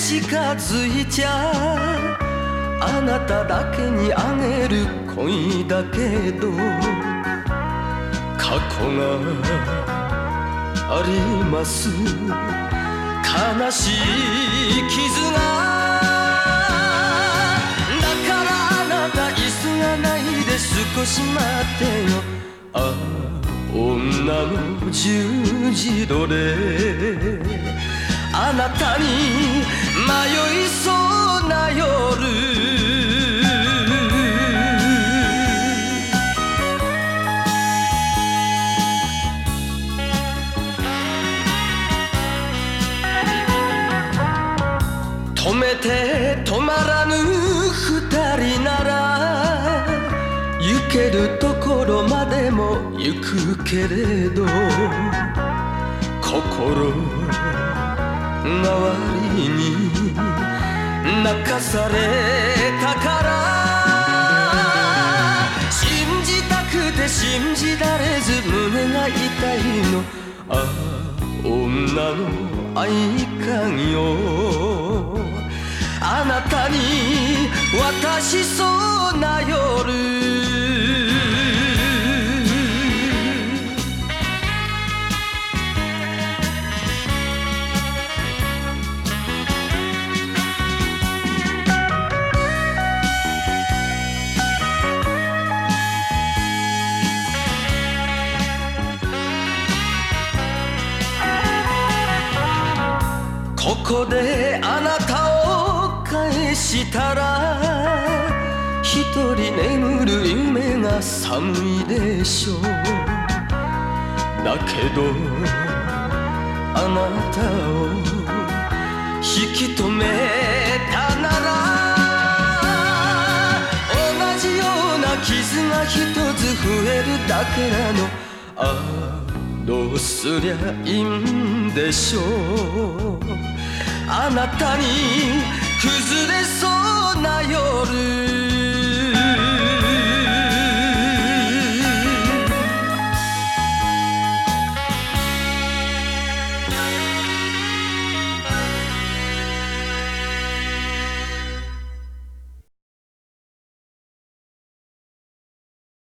近づいちゃあなただけにあげる恋だけど過去があります悲しい傷がだからあなた急がないで少し待ってよああ女の十字路であなたに迷いそうな夜止めて止まらぬ二人なら行けるところまでも行くけれど心代わりに泣かされたから信じたくて信じられず胸が痛いのああ女の合鍵よあなたに渡しそうな夜ここであなたを返したら一人眠る夢が寒いでしょうだけどあなたを引き止めたなら同じような傷が一つ増えるだけなのああどうすりゃいいんでしょうあなたに崩